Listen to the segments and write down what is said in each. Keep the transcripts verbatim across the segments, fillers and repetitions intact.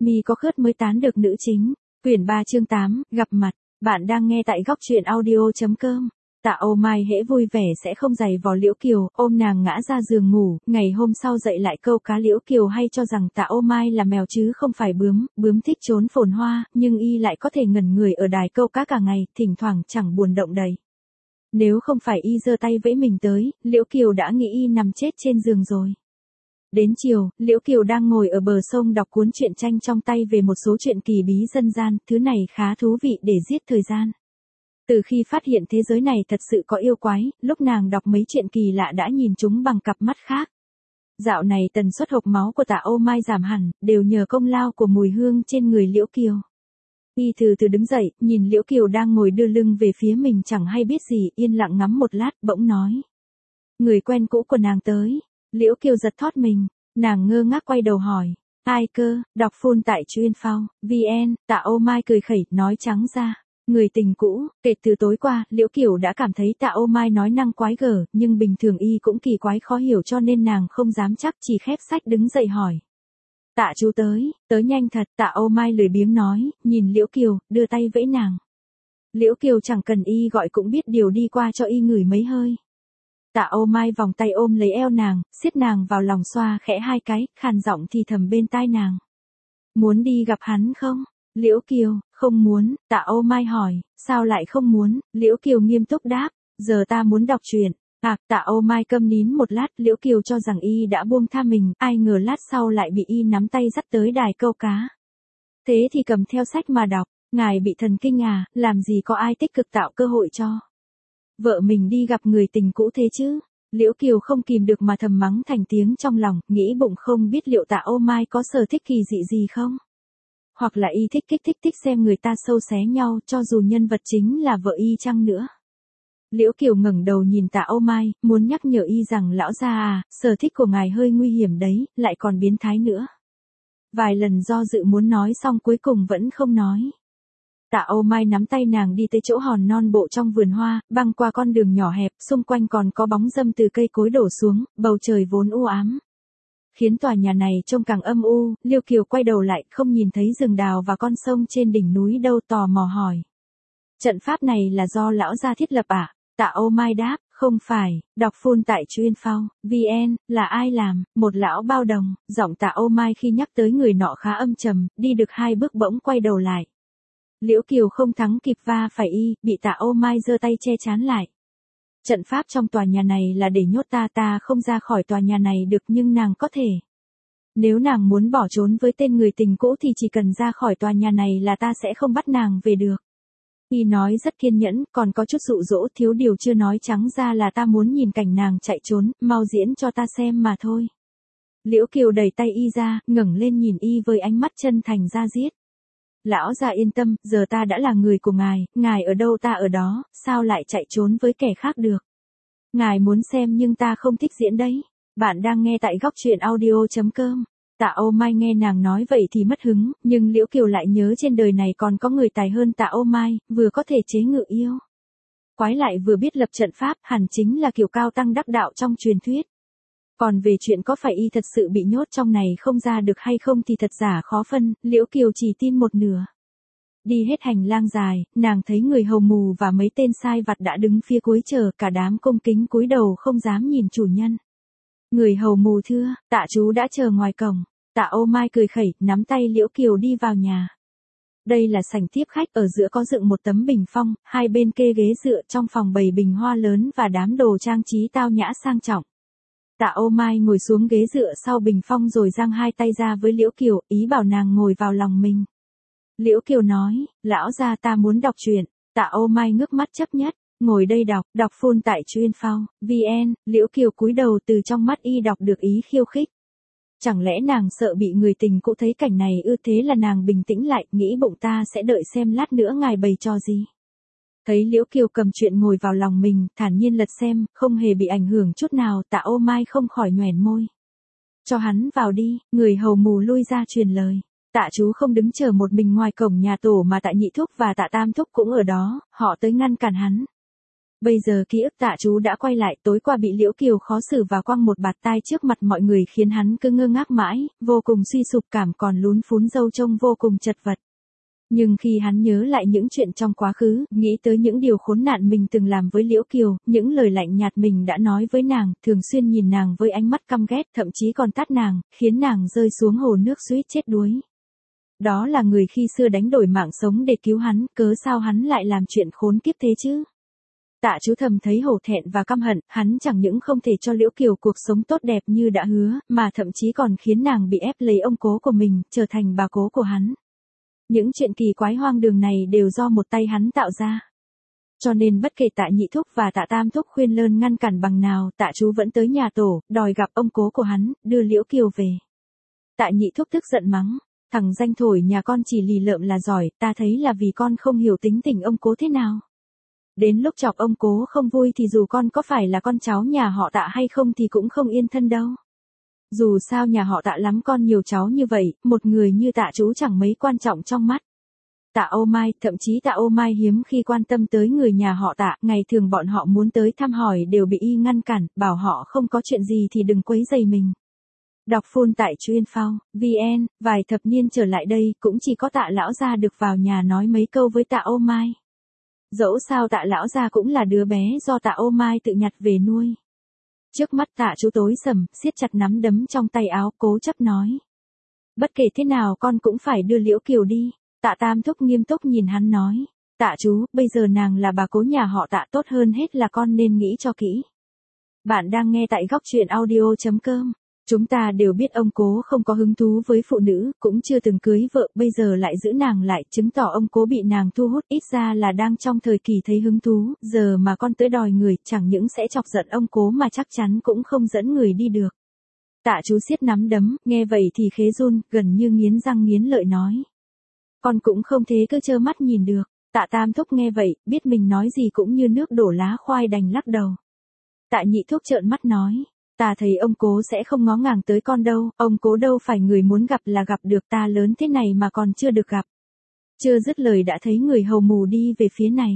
Mi có khớt mới tán được nữ chính. Quyển ba chương tám, gặp mặt. Bạn đang nghe tại góc truyện audio.com. Tạ Ô Mai hễ vui vẻ sẽ không giày vò Liễu Kiều, ôm nàng ngã ra giường ngủ, ngày hôm sau dậy lại câu cá. Liễu Kiều hay cho rằng Tạ Ô Mai là mèo chứ không phải bướm, bướm thích trốn phồn hoa, nhưng y lại có thể ngẩn người ở đài câu cá cả ngày, thỉnh thoảng chẳng buồn động đậy. Nếu không phải y giơ tay vẫy mình tới, Liễu Kiều đã nghĩ y nằm chết trên giường rồi. Đến chiều, Liễu Kiều đang ngồi ở bờ sông đọc cuốn truyện tranh trong tay về một số chuyện kỳ bí dân gian, thứ này khá thú vị để giết thời gian. Từ khi phát hiện thế giới này thật sự có yêu quái, lúc nàng đọc mấy chuyện kỳ lạ đã nhìn chúng bằng cặp mắt khác. Dạo này tần suất hộc máu của Tạ Ô Mai giảm hẳn, đều nhờ công lao của mùi hương trên người Liễu Kiều. Y từ từ đứng dậy, nhìn Liễu Kiều đang ngồi đưa lưng về phía mình chẳng hay biết gì, yên lặng ngắm một lát, bỗng nói. Người quen cũ của nàng tới. Liễu Kiều giật thót mình, nàng ngơ ngác quay đầu hỏi. Ai cơ, đọc full tại chuyên phao, vn, Tạ Ô Mai cười khẩy, nói trắng ra. Người tình cũ, kể từ tối qua, Liễu Kiều đã cảm thấy Tạ Ô Mai nói năng quái gở, nhưng bình thường y cũng kỳ quái khó hiểu cho nên nàng không dám chắc, chỉ khép sách đứng dậy hỏi. Tạ chú tới, tới nhanh thật. Tạ Ô Mai lười biếng nói, nhìn Liễu Kiều, đưa tay vẫy nàng. Liễu Kiều chẳng cần y gọi cũng biết điều đi qua cho y ngửi mấy hơi. Tạ Ô Mai vòng tay ôm lấy eo nàng, siết nàng vào lòng xoa khẽ hai cái, khàn giọng thì thầm bên tai nàng. Muốn đi gặp hắn không? Liễu Kiều, không muốn. Tạ Ô Mai hỏi, sao lại không muốn? Liễu Kiều nghiêm túc đáp, giờ ta muốn đọc truyện. À, Tạ Ô Mai câm nín một lát, Liễu Kiều cho rằng y đã buông tha mình, ai ngờ lát sau lại bị y nắm tay dắt tới đài câu cá. Thế thì cầm theo sách mà đọc, ngài bị thần kinh à, làm gì có ai tích cực tạo cơ hội cho vợ mình đi gặp người tình cũ thế chứ? Liễu Kiều không kìm được mà thầm mắng thành tiếng trong lòng, nghĩ bụng không biết liệu Tạ Ô Mai có sở thích kỳ dị gì không? Hoặc là y thích kích thích thích xem người ta sâu xé nhau, cho dù nhân vật chính là vợ y chăng nữa. Liễu Kiều ngẩng đầu nhìn Tạ Ô Mai, muốn nhắc nhở y rằng lão gia à, sở thích của ngài hơi nguy hiểm đấy, lại còn biến thái nữa. Vài lần do dự muốn nói xong cuối cùng vẫn không nói. Tạ Ô Mai nắm tay nàng đi tới chỗ hòn non bộ trong vườn hoa, băng qua con đường nhỏ hẹp, xung quanh còn có bóng râm từ cây cối đổ xuống, bầu trời vốn u ám. Khiến tòa nhà này trông càng âm u. Liễu Kiều quay đầu lại, không nhìn thấy rừng đào và con sông trên đỉnh núi đâu, tò mò hỏi. Trận pháp này là do lão gia thiết lập à? Tạ Ô Mai đáp, không phải, đọc full tại chuyên phao, vn, là ai làm? Một lão bao đồng. Giọng Tạ Ô Mai khi nhắc tới người nọ khá âm trầm, đi được hai bước bỗng quay đầu lại. Liễu Kiều không thắng kịp va phải y, bị Tạ Ô Mai giơ tay che chắn lại. Trận pháp trong tòa nhà này là để nhốt ta, ta không ra khỏi tòa nhà này được, nhưng nàng có thể. Nếu nàng muốn bỏ trốn với tên người tình cũ thì chỉ cần ra khỏi tòa nhà này là ta sẽ không bắt nàng về được. Y nói rất kiên nhẫn, còn có chút dụ dỗ, thiếu điều chưa nói trắng ra là ta muốn nhìn cảnh nàng chạy trốn, mau diễn cho ta xem mà thôi. Liễu Kiều đẩy tay y ra, ngẩng lên nhìn y với ánh mắt chân thành ra diết. Lão gia yên tâm, giờ ta đã là người của ngài, ngài ở đâu ta ở đó, sao lại chạy trốn với kẻ khác được? Ngài muốn xem nhưng ta không thích diễn đấy. Bạn đang nghe tại góc truyện audio.com. Tạ Ô Mai nghe nàng nói vậy thì mất hứng, nhưng Liễu Kiều lại nhớ trên đời này còn có người tài hơn Tạ Ô Mai, vừa có thể chế ngự yêu quái lại vừa biết lập trận pháp, hẳn chính là kiểu cao tăng đắc đạo trong truyền thuyết. Còn về chuyện có phải y thật sự bị nhốt trong này không ra được hay không thì thật giả khó phân, Liễu Kiều chỉ tin một nửa. Đi hết hành lang dài, nàng thấy người hầu mù và mấy tên sai vặt đã đứng phía cuối chờ, cả đám cung kính cúi đầu không dám nhìn chủ nhân. Người hầu mù thưa, Tạ chú đã chờ ngoài cổng. Tạ Ô Mai cười khẩy, nắm tay Liễu Kiều đi vào nhà. Đây là sảnh tiếp khách, ở giữa có dựng một tấm bình phong, hai bên kê ghế dựa, trong phòng bày bình hoa lớn và đám đồ trang trí tao nhã sang trọng. Tạ Ô Mai ngồi xuống ghế dựa sau bình phong rồi giang hai tay ra với Liễu Kiều, ý bảo nàng ngồi vào lòng mình. Liễu Kiều nói, lão gia ta muốn đọc truyện. Tạ Ô Mai ngước mắt chấp nhất, ngồi đây đọc, đọc full tại chuyên phao, vn. Liễu Kiều cúi đầu, từ trong mắt y đọc được ý khiêu khích. Chẳng lẽ nàng sợ bị người tình cũ thấy cảnh này ư? Thế là nàng bình tĩnh lại, nghĩ bụng ta sẽ đợi xem lát nữa ngài bày trò gì. Thấy Liễu Kiều cầm chuyện ngồi vào lòng mình, thản nhiên lật xem, không hề bị ảnh hưởng chút nào, Tạ Ô Mai không khỏi nhoẻn môi. Cho hắn vào đi. Người hầu mù lui ra truyền lời. Tạ chú không đứng chờ một mình ngoài cổng nhà tổ mà Tạ Nhị Thúc và Tạ Tam Thúc cũng ở đó, họ tới ngăn cản hắn. Bây giờ ký ức Tạ Chú đã quay lại, tối qua bị Liễu Kiều khó xử và quăng một bạt tai trước mặt mọi người khiến hắn cứ ngơ ngác mãi, vô cùng suy sụp, cảm còn lún phún râu trông vô cùng chật vật. Nhưng khi hắn nhớ lại những chuyện trong quá khứ, nghĩ tới những điều khốn nạn mình từng làm với Liễu Kiều, những lời lạnh nhạt mình đã nói với nàng, thường xuyên nhìn nàng với ánh mắt căm ghét, thậm chí còn tát nàng, khiến nàng rơi xuống hồ nước suýt chết đuối. Đó là người khi xưa đánh đổi mạng sống để cứu hắn, cớ sao hắn lại làm chuyện khốn kiếp thế chứ? Tạ Chú thầm thấy hổ thẹn và căm hận, hắn chẳng những không thể cho Liễu Kiều cuộc sống tốt đẹp như đã hứa, mà thậm chí còn khiến nàng bị ép lấy ông cố của mình, trở thành bà cố của hắn. Những chuyện kỳ quái hoang đường này đều do một tay hắn tạo ra. Cho nên bất kể Tạ Nhị Thúc và Tạ Tam Thúc khuyên lơn ngăn cản bằng nào, Tạ Chú vẫn tới nhà tổ, đòi gặp ông cố của hắn, đưa Liễu Kiều về. Tạ Nhị Thúc tức giận mắng, thằng danh thổi nhà con chỉ lì lợm là giỏi, ta thấy là vì con không hiểu tính tình ông cố thế nào. Đến lúc chọc ông cố không vui thì dù con có phải là con cháu nhà họ Tạ hay không thì cũng không yên thân đâu. Dù sao nhà họ Tạ lắm con nhiều cháu như vậy, một người như Tạ Chú chẳng mấy quan trọng trong mắt. Tạ Ô Mai, thậm chí Tạ Ô Mai hiếm khi quan tâm tới người nhà họ Tạ, ngày thường bọn họ muốn tới thăm hỏi đều bị y ngăn cản, bảo họ không có chuyện gì thì đừng quấy rầy mình. Đọc full tại chuyên phao, vn, vài thập niên trở lại đây, cũng chỉ có Tạ lão gia được vào nhà nói mấy câu với Tạ Ô Mai. Dẫu sao Tạ lão gia cũng là đứa bé do Tạ Ô Mai tự nhặt về nuôi. Trước mắt Tạ Chú tối sầm, siết chặt nắm đấm trong tay áo, cố chấp nói. Bất kể thế nào con cũng phải đưa Liễu Kiều đi. Tạ Tam Thúc nghiêm túc nhìn hắn nói. Tạ Chú, bây giờ nàng là bà cố nhà họ Tạ, tốt hơn hết là con nên nghĩ cho kỹ. Bạn đang nghe tại góc truyện audio chấm com. Chúng ta đều biết ông cố không có hứng thú với phụ nữ, cũng chưa từng cưới vợ, bây giờ lại giữ nàng lại, chứng tỏ ông cố bị nàng thu hút, ít ra là đang trong thời kỳ thấy hứng thú, giờ mà con tới đòi người, chẳng những sẽ chọc giận ông cố mà chắc chắn cũng không dẫn người đi được. Tạ Chú siết nắm đấm, nghe vậy thì khế run, gần như nghiến răng nghiến lợi nói. Con cũng không thế cứ trơ mắt nhìn được. Tạ Tam Thúc nghe vậy, biết mình nói gì cũng như nước đổ lá khoai đành lắc đầu. Tạ Nhị Thúc trợn mắt nói. Ta thấy ông cố sẽ không ngó ngàng tới con đâu, ông cố đâu phải người muốn gặp là gặp được, ta lớn thế này mà còn chưa được gặp. Chưa dứt lời đã thấy người hầu mù đi về phía này.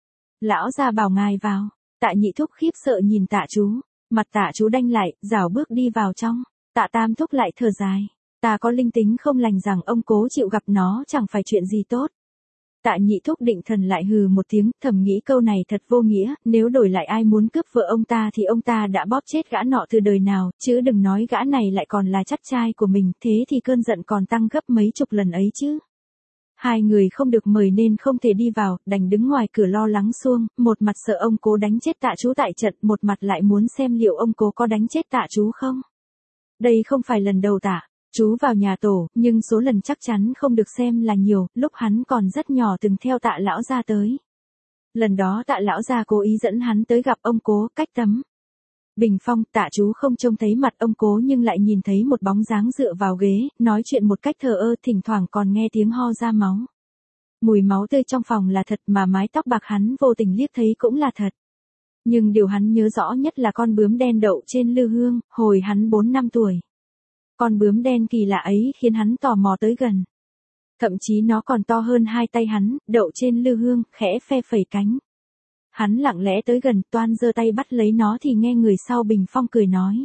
Lão gia bảo ngài vào. Tạ Nhị Thúc khiếp sợ nhìn Tạ Chú, mặt Tạ Chú đanh lại, rảo bước đi vào trong. Tạ Tam Thúc lại thở dài. Ta có linh tính không lành rằng ông cố chịu gặp nó chẳng phải chuyện gì tốt. Tạ Nhị Thúc định thần lại hừ một tiếng, thầm nghĩ câu này thật vô nghĩa, nếu đổi lại ai muốn cướp vợ ông ta thì ông ta đã bóp chết gã nọ từ đời nào, chứ đừng nói gã này lại còn là chắt trai của mình, thế thì cơn giận còn tăng gấp mấy chục lần ấy chứ. Hai người không được mời nên không thể đi vào, đành đứng ngoài cửa lo lắng xuông, một mặt sợ ông cố đánh chết Tạ Chú tại trận, một mặt lại muốn xem liệu ông cố có đánh chết Tạ Chú không. Đây không phải lần đầu Tạ Chú vào nhà tổ, nhưng số lần chắc chắn không được xem là nhiều, lúc hắn còn rất nhỏ từng theo Tạ lão gia tới. Lần đó Tạ lão gia cố ý dẫn hắn tới gặp ông cố, cách tấm bình phong, Tạ Chú không trông thấy mặt ông cố nhưng lại nhìn thấy một bóng dáng dựa vào ghế, nói chuyện một cách thờ ơ, thỉnh thoảng còn nghe tiếng ho ra máu. Mùi máu tươi trong phòng là thật mà mái tóc bạc hắn vô tình liếc thấy cũng là thật. Nhưng điều hắn nhớ rõ nhất là con bướm đen đậu trên lư hương, hồi hắn bốn năm tuổi. Con bướm đen kỳ lạ ấy khiến hắn tò mò tới gần. Thậm chí nó còn to hơn hai tay hắn, đậu trên lư hương, khẽ phe phẩy cánh. Hắn lặng lẽ tới gần, toan giơ tay bắt lấy nó thì nghe người sau bình phong cười nói.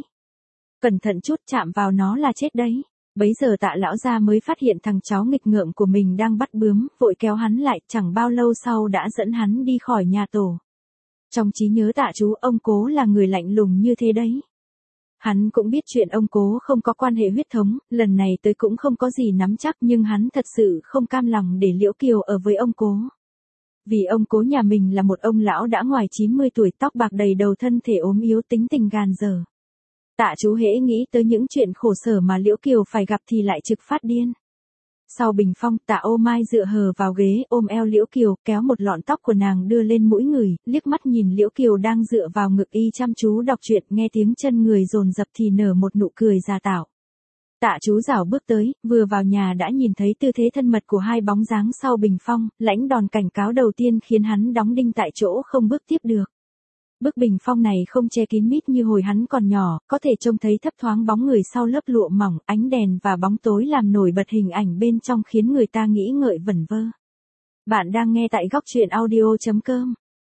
Cẩn thận chút, chạm vào nó là chết đấy. Bấy giờ Tạ lão gia mới phát hiện thằng cháu nghịch ngợm của mình đang bắt bướm, vội kéo hắn lại, chẳng bao lâu sau đã dẫn hắn đi khỏi nhà tổ. Trong trí nhớ Tạ Chú, ông cố là người lạnh lùng như thế đấy. Hắn cũng biết chuyện ông cố không có quan hệ huyết thống, lần này tới cũng không có gì nắm chắc, nhưng hắn thật sự không cam lòng để Liễu Kiều ở với ông cố. Vì ông cố nhà mình là một ông lão đã ngoài chín mươi tuổi, tóc bạc đầy đầu, thân thể ốm yếu, tính tình gàn dở. Tạ Chú hễ nghĩ tới những chuyện khổ sở mà Liễu Kiều phải gặp thì lại trực phát điên. Sau bình phong, Tạ Ô Mai dựa hờ vào ghế, ôm eo Liễu Kiều, kéo một lọn tóc của nàng đưa lên mũi người, liếc mắt nhìn Liễu Kiều đang dựa vào ngực y chăm chú đọc truyện, nghe tiếng chân người dồn dập thì nở một nụ cười giả tạo. Tạ Chú rảo bước tới, vừa vào nhà đã nhìn thấy tư thế thân mật của hai bóng dáng sau bình phong, lãnh đòn cảnh cáo đầu tiên khiến hắn đóng đinh tại chỗ không bước tiếp được. Bức bình phong này không che kín mít như hồi hắn còn nhỏ, có thể trông thấy thấp thoáng bóng người sau lớp lụa mỏng, ánh đèn và bóng tối làm nổi bật hình ảnh bên trong khiến người ta nghĩ ngợi vẩn vơ. Bạn đang nghe tại góc truyện audio chấm com.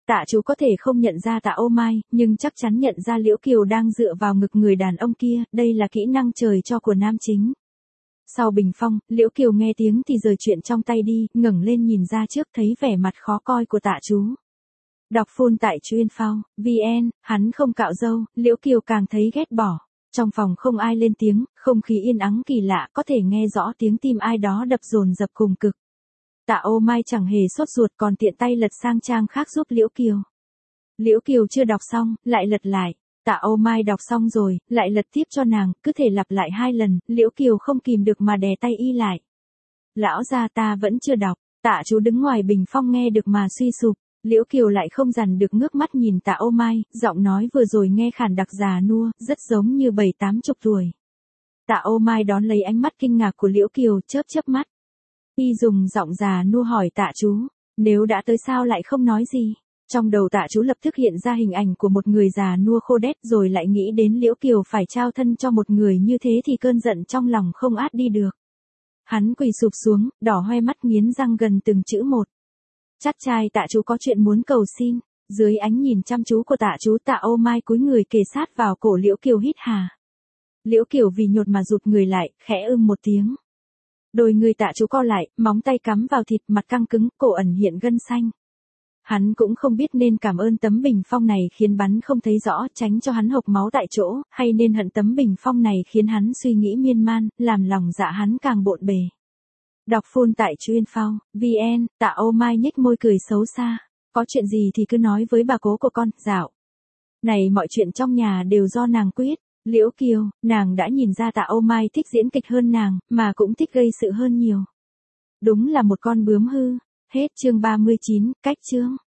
Tạ chú có thể không nhận ra Tạ Ô Mai, nhưng chắc chắn nhận ra Liễu Kiều đang dựa vào ngực người đàn ông kia, đây là kỹ năng trời cho của nam chính. Sau bình phong, Liễu Kiều nghe tiếng thì rời chuyện trong tay đi, ngẩng lên nhìn ra trước thấy vẻ mặt khó coi của Tạ chú. Đọc full tại chuyên phao, vn, hắn không cạo râu, Liễu Kiều càng thấy ghét bỏ. Trong phòng không ai lên tiếng, không khí yên ắng kỳ lạ, có thể nghe rõ tiếng tim ai đó đập dồn dập cùng cực. Tạ Ô Mai chẳng hề sốt ruột còn tiện tay lật sang trang khác giúp Liễu Kiều. Liễu Kiều chưa đọc xong, lại lật lại. Tạ Ô Mai đọc xong rồi, lại lật tiếp cho nàng, cứ thể lặp lại hai lần, Liễu Kiều không kìm được mà đè tay y lại. Lão gia ta vẫn chưa đọc, Tạ chú đứng ngoài bình phong nghe được mà suy sụp. Liễu Kiều lại không dằn được ngước mắt nhìn Tạ Ô Mai, giọng nói vừa rồi nghe khàn đặc già nua, rất giống như bảy tám chục tuổi. Tạ Ô Mai đón lấy ánh mắt kinh ngạc của Liễu Kiều, chớp chớp mắt. Y dùng giọng già nua hỏi Tạ chú, nếu đã tới sao lại không nói gì? Trong đầu Tạ chú lập tức hiện ra hình ảnh của một người già nua khô đét rồi lại nghĩ đến Liễu Kiều phải trao thân cho một người như thế thì cơn giận trong lòng không át đi được. Hắn quỳ sụp xuống, đỏ hoe mắt nghiến răng gần từng chữ một. Chắt trai Tạ chú có chuyện muốn cầu xin. Dưới ánh nhìn chăm chú của Tạ chú, Tạ Ô Mai cúi người kề sát vào cổ Liễu Kiều hít hà. Liễu Kiều vì nhột mà rụt người lại, khẽ ưm một tiếng. Đôi người Tạ chú co lại, móng tay cắm vào thịt, mặt căng cứng, cổ ẩn hiện gân xanh. Hắn cũng không biết nên cảm ơn tấm bình phong này khiến bắn không thấy rõ, tránh cho hắn hộc máu tại chỗ, hay nên hận tấm bình phong này khiến hắn suy nghĩ miên man, làm lòng dạ hắn càng bộn bề. Đọc full tại chuyên phao, vn, Tạ Ô Mai nhếch môi cười xấu xa. Có chuyện gì thì cứ nói với bà cố của con, dạo. Này mọi chuyện trong nhà đều do nàng quyết. Liễu Kiều, nàng đã nhìn ra Tạ Ô Mai thích diễn kịch hơn nàng, mà cũng thích gây sự hơn nhiều. Đúng là một con bướm hư. Hết chương ba mươi chín, cách chương.